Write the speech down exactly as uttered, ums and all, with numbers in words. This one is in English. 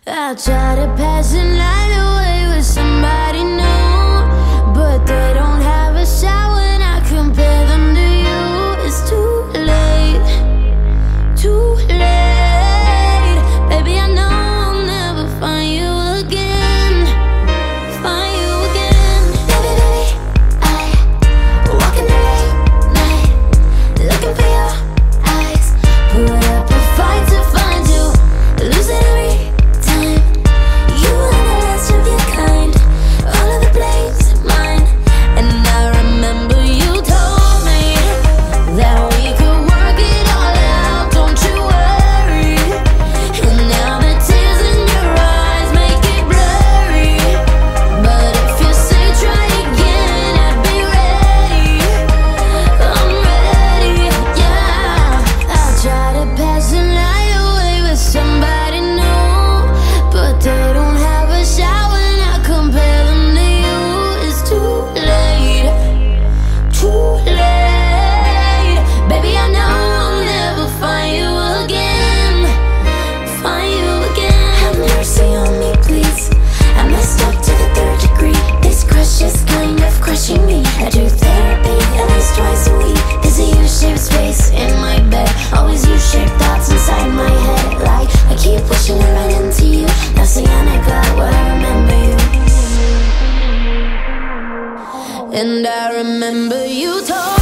I try to pass the night away with somebody new, but they don't have a shot when I compare them to you. It's too late, too late. Baby, I know I'll never find you again, find you again. Baby, baby, I walk in the late night, looking for your eyes. Put up a fight to find you, lose it every time. You are the last of your kind, all of the blame's mine. And I remember you told me that we could work it all out, don't you worry. And now the tears in your eyes make it blurry, but if you say try again, I'd be ready. I'm ready, yeah. I try to pass the night away with somebody new, but they don't have a shot when I compare them to you. It's too late, too late. Baby, I know I'll never find you again, find you again. Have mercy on me, please. I messed up to the third degree. This crush is kind of crushing me. I do therapy at least twice a week. There's a U-shaped space in my bed, always U-shaped thoughts inside my head. Like I keep pushing it right into you. Now cyanic cloud where I remember you. And I remember you told